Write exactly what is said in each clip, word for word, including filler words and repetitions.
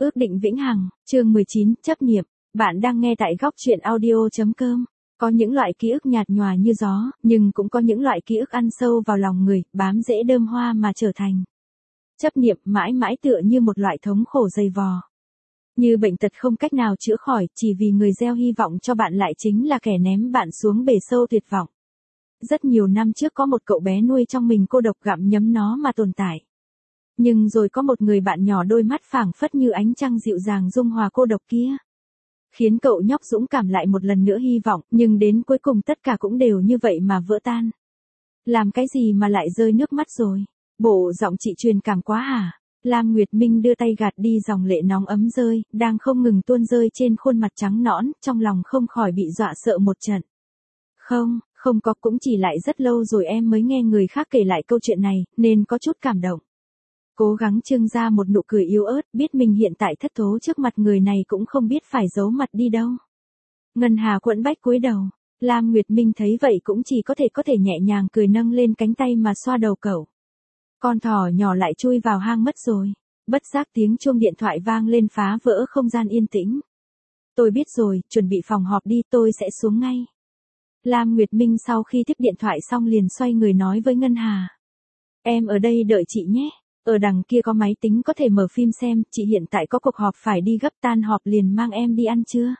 Ước định vĩnh hằng, chương mười chín, chấp niệm. Bạn đang nghe tại góc truyện audio chấm com. Có những loại ký ức nhạt nhòa như gió, nhưng cũng có những loại ký ức ăn sâu vào lòng người, bám rễ đơm hoa mà trở thành chấp niệm, mãi mãi tựa như một loại thống khổ dày vò. Như bệnh tật không cách nào chữa khỏi, chỉ vì người gieo hy vọng cho bạn lại chính là kẻ ném bạn xuống bể sâu tuyệt vọng. Rất nhiều năm trước có một cậu bé nuôi trong mình cô độc gặm nhấm nó mà tồn tại. Nhưng rồi có một người bạn nhỏ đôi mắt phảng phất như ánh trăng dịu dàng dung hòa cô độc kia. Khiến cậu nhóc dũng cảm lại một lần nữa hy vọng, nhưng đến cuối cùng tất cả cũng đều như vậy mà vỡ tan. Làm cái gì mà lại rơi nước mắt rồi? Bộ giọng chị truyền cảm quá hả? Lam Nguyệt Minh đưa tay gạt đi dòng lệ nóng ấm rơi, đang không ngừng tuôn rơi trên khuôn mặt trắng nõn, trong lòng không khỏi bị dọa sợ một trận. Không, không có, cũng chỉ lại rất lâu rồi em mới nghe người khác kể lại câu chuyện này, nên có chút cảm động. Cố gắng trưng ra một nụ cười yếu ớt, biết mình hiện tại thất thố trước mặt người này cũng không biết phải giấu mặt đi đâu. Ngân Hà quẫn bách cúi đầu, Lam Nguyệt Minh thấy vậy cũng chỉ có thể có thể nhẹ nhàng cười nâng lên cánh tay mà xoa đầu cậu. Con thỏ nhỏ lại chui vào hang mất rồi. Bất giác tiếng chuông điện thoại vang lên phá vỡ không gian yên tĩnh. Tôi biết rồi, chuẩn bị phòng họp đi, tôi sẽ xuống ngay. Lam Nguyệt Minh sau khi tiếp điện thoại xong liền xoay người nói với Ngân Hà. Em ở đây đợi chị nhé. Ở đằng kia có máy tính có thể mở phim xem, chị hiện tại có cuộc họp phải đi gấp, tan họp liền mang em đi ăn trưa.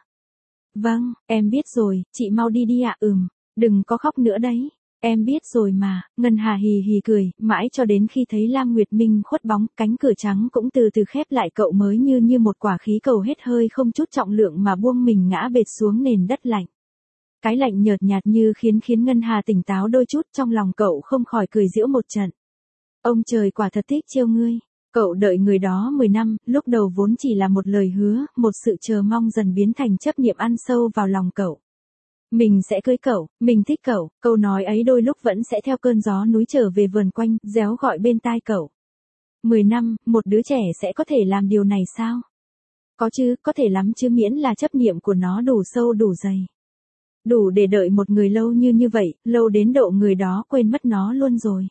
Vâng, em biết rồi, chị mau đi đi ạ. Ừm, đừng có khóc nữa đấy. Em biết rồi mà. Ngân Hà hì hì cười, mãi cho đến khi thấy Lam Nguyệt Minh khuất bóng, cánh cửa trắng cũng từ từ khép lại, cậu mới như như một quả khí cầu hết hơi không chút trọng lượng mà buông mình ngã bệt xuống nền đất lạnh. Cái lạnh nhợt nhạt như khiến khiến Ngân Hà tỉnh táo đôi chút, trong lòng cậu không khỏi cười giễu một trận. Ông trời quả thật thích trêu ngươi. Cậu đợi người đó mười năm, lúc đầu vốn chỉ là một lời hứa, một sự chờ mong dần biến thành chấp niệm ăn sâu vào lòng cậu. Mình sẽ cưới cậu, mình thích cậu, câu nói ấy đôi lúc vẫn sẽ theo cơn gió núi trở về vườn quanh, réo gọi bên tai cậu. Mười năm, một đứa trẻ sẽ có thể làm điều này sao? Có chứ, có thể lắm chứ, miễn là chấp niệm của nó đủ sâu đủ dày. Đủ để đợi một người lâu như như vậy, lâu đến độ người đó quên mất nó luôn rồi.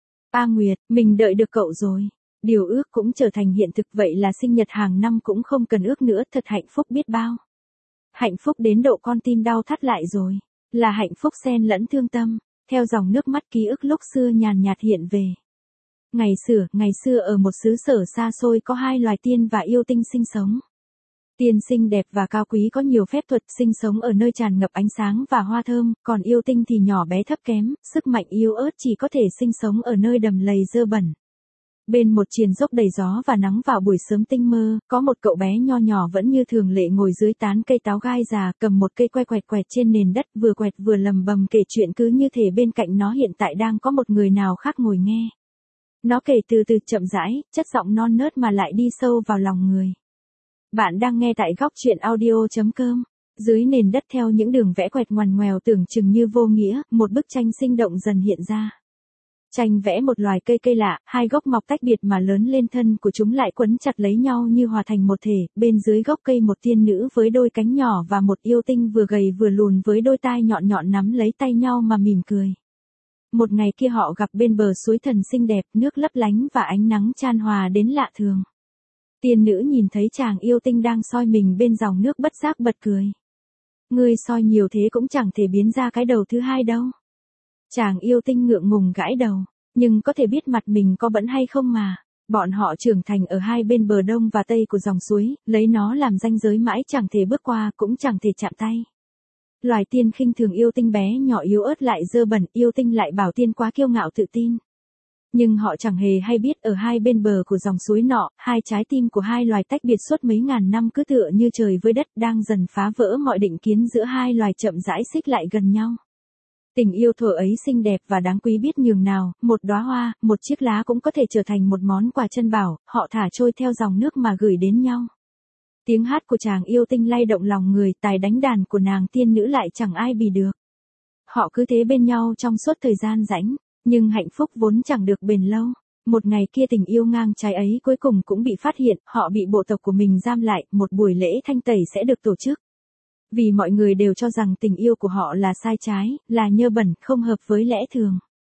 A Nguyệt, mình đợi được cậu rồi. Điều ước cũng trở thành hiện thực, vậy là sinh nhật hàng năm cũng không cần ước nữa, thật hạnh phúc biết bao. Hạnh phúc đến độ con tim đau thắt lại rồi. Là hạnh phúc xen lẫn thương tâm, theo dòng nước mắt ký ức lúc xưa nhàn nhạt hiện về. Ngày xưa, ngày xưa ở một xứ sở xa xôi có hai loài tiên và yêu tinh sinh sống. Tiên xinh đẹp và cao quý có nhiều phép thuật, sinh sống ở nơi tràn ngập ánh sáng và hoa thơm, còn yêu tinh thì nhỏ bé thấp kém, sức mạnh yếu ớt, chỉ có thể sinh sống ở nơi đầm lầy dơ bẩn. Bên một triền dốc đầy gió và nắng vào buổi sớm tinh mơ, có một cậu bé nho nhỏ vẫn như thường lệ ngồi dưới tán cây táo gai già, cầm một cây que quẹt quẹt trên nền đất, vừa quẹt vừa lầm bầm kể chuyện, cứ như thể bên cạnh nó hiện tại đang có một người nào khác ngồi nghe. Nó kể từ từ chậm rãi, chất giọng non nớt mà lại đi sâu vào lòng người. Bạn đang nghe tại góc truyện audio chấm com. Dưới nền đất theo những đường vẽ quẹt ngoằn ngoèo tưởng chừng như vô nghĩa, một bức tranh sinh động dần hiện ra. Tranh vẽ một loài cây cây lạ, hai gốc mọc tách biệt mà lớn lên, thân của chúng lại quấn chặt lấy nhau như hòa thành một thể, bên dưới gốc cây một tiên nữ với đôi cánh nhỏ và một yêu tinh vừa gầy vừa lùn với đôi tai nhọn nhọn nắm lấy tay nhau mà mỉm cười. Một ngày kia họ gặp bên bờ suối thần xinh đẹp, nước lấp lánh và ánh nắng chan hòa đến lạ thường. Tiên nữ nhìn thấy chàng yêu tinh đang soi mình bên dòng nước bất giác bật cười. Ngươi soi nhiều thế cũng chẳng thể biến ra cái đầu thứ hai đâu. Chàng yêu tinh ngượng ngùng gãi đầu, nhưng có thể biết mặt mình có bẩn hay không mà. Bọn họ trưởng thành ở hai bên bờ đông và tây của dòng suối, lấy nó làm ranh giới mãi chẳng thể bước qua cũng chẳng thể chạm tay. Loài tiên khinh thường yêu tinh bé nhỏ yếu ớt lại dơ bẩn, yêu tinh lại bảo tiên quá kiêu ngạo tự tin. Nhưng họ chẳng hề hay biết ở hai bên bờ của dòng suối nọ, hai trái tim của hai loài tách biệt suốt mấy ngàn năm cứ tựa như trời với đất đang dần phá vỡ mọi định kiến giữa hai loài, chậm rãi xích lại gần nhau. Tình yêu thuở ấy xinh đẹp và đáng quý biết nhường nào, một đóa hoa, một chiếc lá cũng có thể trở thành một món quà chân bảo, họ thả trôi theo dòng nước mà gửi đến nhau. Tiếng hát của chàng yêu tinh lay động lòng người, tài đánh đàn của nàng tiên nữ lại chẳng ai bì được. Họ cứ thế bên nhau trong suốt thời gian rãnh. Nhưng hạnh phúc vốn chẳng được bền lâu. Một ngày kia tình yêu ngang trái ấy cuối cùng cũng bị phát hiện, họ bị bộ tộc của mình giam lại, một buổi lễ thanh tẩy sẽ được tổ chức. Vì mọi người đều cho rằng tình yêu của họ là sai trái, là nhơ bẩn, không hợp với lẽ thường.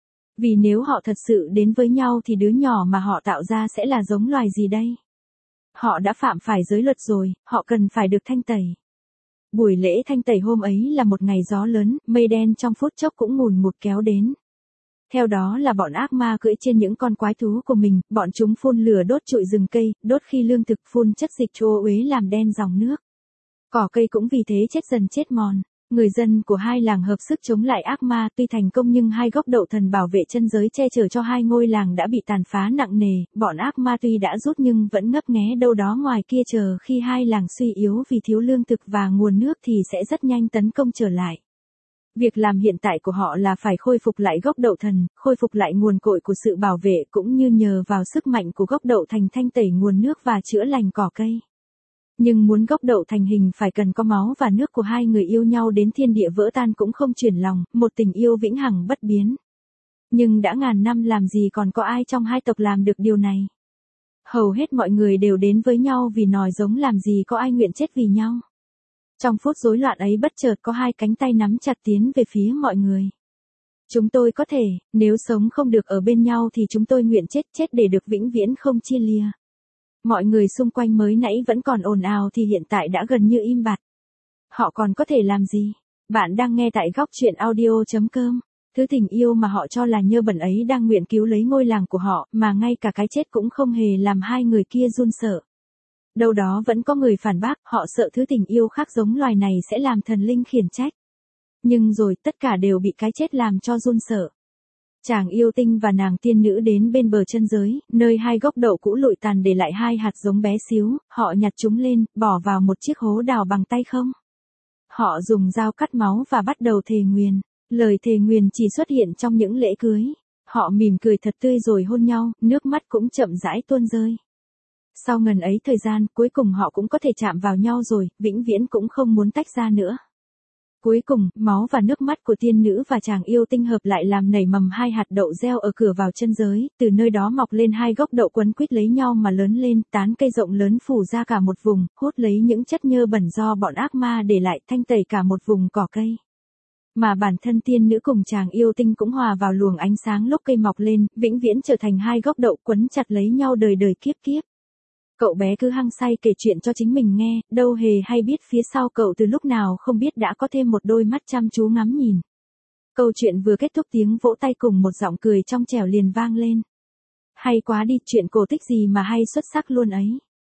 Vì nếu họ thật sự đến với nhau thì đứa nhỏ mà họ tạo ra sẽ là giống loài gì đây? Họ đã phạm phải giới luật rồi, họ cần phải được thanh tẩy. Buổi lễ thanh tẩy hôm ấy là một ngày gió lớn, mây đen trong phút chốc cũng ngùn ngụt kéo đến. Theo đó là bọn ác ma cưỡi trên những con quái thú của mình, bọn chúng phun lửa đốt trụi rừng cây, đốt khi lương thực, phun chất dịch trô uế làm đen dòng nước. Cỏ cây cũng vì thế chết dần chết mòn. Người dân của hai làng hợp sức chống lại ác ma, tuy thành công nhưng hai gốc đậu thần bảo vệ chân giới che chở cho hai ngôi làng đã bị tàn phá nặng nề, bọn ác ma tuy đã rút nhưng vẫn ngấp nghé đâu đó ngoài kia chờ khi hai làng suy yếu vì thiếu lương thực và nguồn nước thì sẽ rất nhanh tấn công trở lại. Việc làm hiện tại của họ là phải khôi phục lại gốc đậu thần, khôi phục lại nguồn cội của sự bảo vệ cũng như nhờ vào sức mạnh của gốc đậu thành thanh tẩy nguồn nước và chữa lành cỏ cây. Nhưng muốn gốc đậu thành hình phải cần có máu và nước của hai người yêu nhau đến thiên địa vỡ tan cũng không chuyển lòng, một tình yêu vĩnh hằng bất biến. Nhưng đã ngàn năm làm gì còn có ai trong hai tộc làm được điều này. Hầu hết mọi người đều đến với nhau vì nòi giống làm gì có ai nguyện chết vì nhau. Trong phút rối loạn ấy bất chợt có hai cánh tay nắm chặt tiến về phía mọi người. Chúng tôi có thể, nếu sống không được ở bên nhau thì chúng tôi nguyện chết chết để được vĩnh viễn không chia lìa. Mọi người xung quanh mới nãy vẫn còn ồn ào thì hiện tại đã gần như im bặt. Họ còn có thể làm gì? Bạn đang nghe tại góc truyện audio chấm com. Thứ tình yêu mà họ cho là nhơ bẩn ấy đang nguyện cứu lấy ngôi làng của họ, mà ngay cả cái chết cũng không hề làm hai người kia run sợ. Đâu đó vẫn có người phản bác, họ sợ thứ tình yêu khác giống loài này sẽ làm thần linh khiển trách. Nhưng rồi tất cả đều bị cái chết làm cho run sợ. Chàng yêu tinh và nàng tiên nữ đến bên bờ chân giới, nơi hai gốc đậu cũ lụi tàn để lại hai hạt giống bé xíu, họ nhặt chúng lên, bỏ vào một chiếc hố đào bằng tay không. Họ dùng dao cắt máu và bắt đầu thề nguyền. Lời thề nguyền chỉ xuất hiện trong những lễ cưới. Họ mỉm cười thật tươi rồi hôn nhau, nước mắt cũng chậm rãi tuôn rơi. Sau ngần ấy thời gian, cuối cùng họ cũng có thể chạm vào nhau rồi, vĩnh viễn cũng không muốn tách ra nữa. Cuối cùng, máu và nước mắt của tiên nữ và chàng yêu tinh hợp lại làm nảy mầm hai hạt đậu gieo ở cửa vào chân giới, từ nơi đó mọc lên hai gốc đậu quấn quýt lấy nhau mà lớn lên, tán cây rộng lớn phủ ra cả một vùng, hút lấy những chất nhơ bẩn do bọn ác ma để lại, thanh tẩy cả một vùng cỏ cây. Mà bản thân tiên nữ cùng chàng yêu tinh cũng hòa vào luồng ánh sáng lúc cây mọc lên, vĩnh viễn trở thành hai gốc đậu quấn chặt lấy nhau đời đời kiếp kiếp. Cậu bé cứ hăng say kể chuyện cho chính mình nghe, đâu hề hay biết phía sau cậu từ lúc nào không biết đã có thêm một đôi mắt chăm chú ngắm nhìn. Câu chuyện vừa kết thúc tiếng vỗ tay cùng một giọng cười trong trẻo liền vang lên. Hay quá đi, chuyện cổ tích gì mà hay xuất sắc luôn ấy.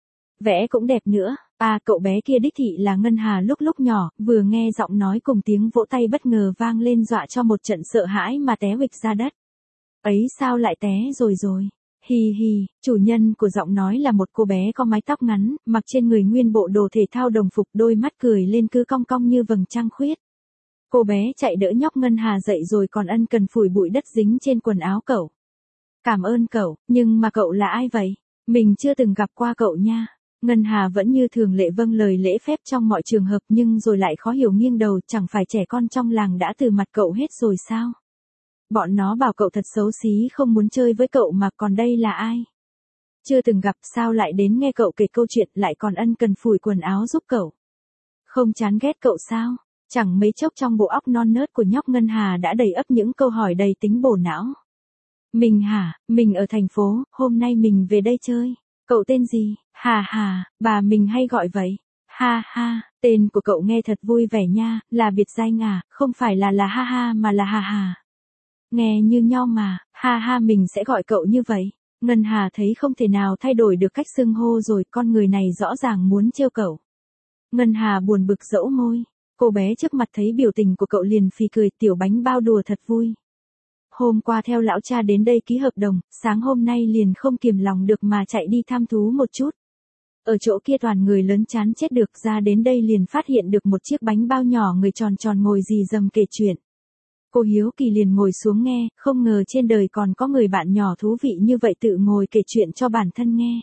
Vẽ cũng đẹp nữa, à cậu bé kia đích thị là Ngân Hà lúc lúc nhỏ, vừa nghe giọng nói cùng tiếng vỗ tay bất ngờ vang lên dọa cho một trận sợ hãi mà té huỵch ra đất. Ấy sao lại té rồi rồi. Hi hi, chủ nhân của giọng nói là một cô bé có mái tóc ngắn, mặc trên người nguyên bộ đồ thể thao đồng phục, đôi mắt cười lên cứ cong cong như vầng trăng khuyết. Cô bé chạy đỡ nhóc Ngân Hà dậy rồi còn ân cần phủi bụi đất dính trên quần áo cậu. Cảm ơn cậu, nhưng mà cậu là ai vậy? Mình chưa từng gặp qua cậu nha. Ngân Hà vẫn như thường lệ vâng lời lễ phép trong mọi trường hợp nhưng rồi lại khó hiểu nghiêng đầu, chẳng phải trẻ con trong làng đã từ mặt cậu hết rồi sao? Bọn nó bảo cậu thật xấu xí không muốn chơi với cậu mà còn đây là ai? Chưa từng gặp sao lại đến nghe cậu kể câu chuyện lại còn ân cần phủi quần áo giúp cậu. Không chán ghét cậu sao? Chẳng mấy chốc trong bộ óc non nớt của nhóc Ngân Hà đã đầy ắp những câu hỏi đầy tính bổ não. Mình hả, mình ở thành phố, hôm nay mình về đây chơi. Cậu tên gì? Hà hà, bà mình hay gọi vậy. Ha ha, tên của cậu nghe thật vui vẻ nha, là biệt danh à, không phải là là ha ha mà là hà hà. Nghe như nhau mà, ha ha mình sẽ gọi cậu như vậy. Ngân Hà thấy không thể nào thay đổi được cách xưng hô rồi, con người này rõ ràng muốn trêu cậu. Ngân Hà buồn bực dẫu môi, cô bé trước mặt thấy biểu tình của cậu liền phì cười, tiểu bánh bao đùa thật vui. Hôm qua theo lão cha đến đây ký hợp đồng, sáng hôm nay liền không kiềm lòng được mà chạy đi tham thú một chút. Ở chỗ kia toàn người lớn chán chết được, ra đến đây liền phát hiện được một chiếc bánh bao nhỏ người tròn tròn ngồi rì rầm kể chuyện. Cô hiếu kỳ liền ngồi xuống nghe, không ngờ trên đời còn có người bạn nhỏ thú vị như vậy tự ngồi kể chuyện cho bản thân nghe.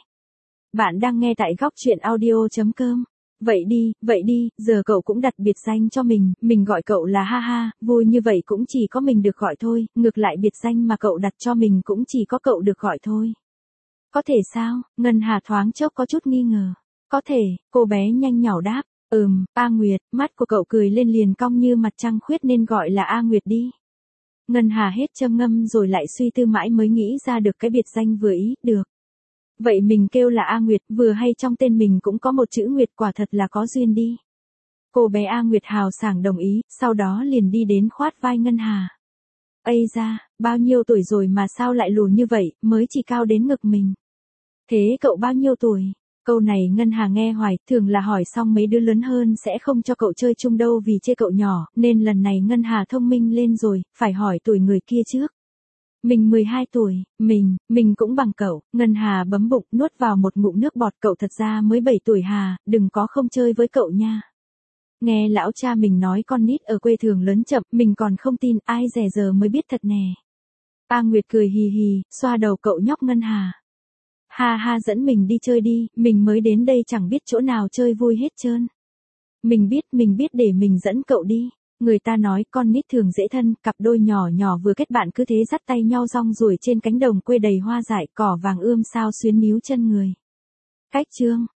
Bạn đang nghe tại góc truyện audio chấm com. Vậy đi, vậy đi, giờ cậu cũng đặt biệt danh cho mình, mình gọi cậu là ha ha, vui như vậy cũng chỉ có mình được gọi thôi, ngược lại biệt danh mà cậu đặt cho mình cũng chỉ có cậu được gọi thôi. Có thể sao? Ngân Hà thoáng chốc có chút nghi ngờ. Có thể, cô bé nhanh nhảu đáp. Ừm, A Nguyệt, mắt của cậu cười lên liền cong như mặt trăng khuyết nên gọi là A Nguyệt đi. Ngân Hà hết châm ngâm rồi lại suy tư mãi mới nghĩ ra được cái biệt danh vừa ý, được. Vậy mình kêu là A Nguyệt, vừa hay trong tên mình cũng có một chữ Nguyệt, quả thật là có duyên đi. Cô bé A Nguyệt hào sảng đồng ý, sau đó liền đi đến khoát vai Ngân Hà. Ây da, bao nhiêu tuổi rồi mà sao lại lùn như vậy, mới chỉ cao đến ngực mình. Thế cậu bao nhiêu tuổi? Câu này Ngân Hà nghe hoài, thường là hỏi xong mấy đứa lớn hơn sẽ không cho cậu chơi chung đâu vì chê cậu nhỏ, nên lần này Ngân Hà thông minh lên rồi, phải hỏi tuổi người kia trước. Mình mười hai tuổi, mình, mình cũng bằng cậu. Ngân Hà bấm bụng, nuốt vào một ngụm nước bọt, cậu thật ra mới bảy tuổi Hà, đừng có không chơi với cậu nha. Nghe lão cha mình nói con nít ở quê thường lớn chậm, mình còn không tin, ai dè giờ mới biết thật nè. A Nguyệt cười hì hì, xoa đầu cậu nhóc Ngân Hà. Ha ha, dẫn mình đi chơi đi, mình mới đến đây chẳng biết chỗ nào chơi vui hết trơn. Mình biết, mình biết, để mình dẫn cậu đi. Người ta nói con nít thường dễ thân, cặp đôi nhỏ nhỏ vừa kết bạn cứ thế dắt tay nhau rong ruổi trên cánh đồng quê đầy hoa dại, cỏ vàng ươm sao xuyến níu chân người. Cách chương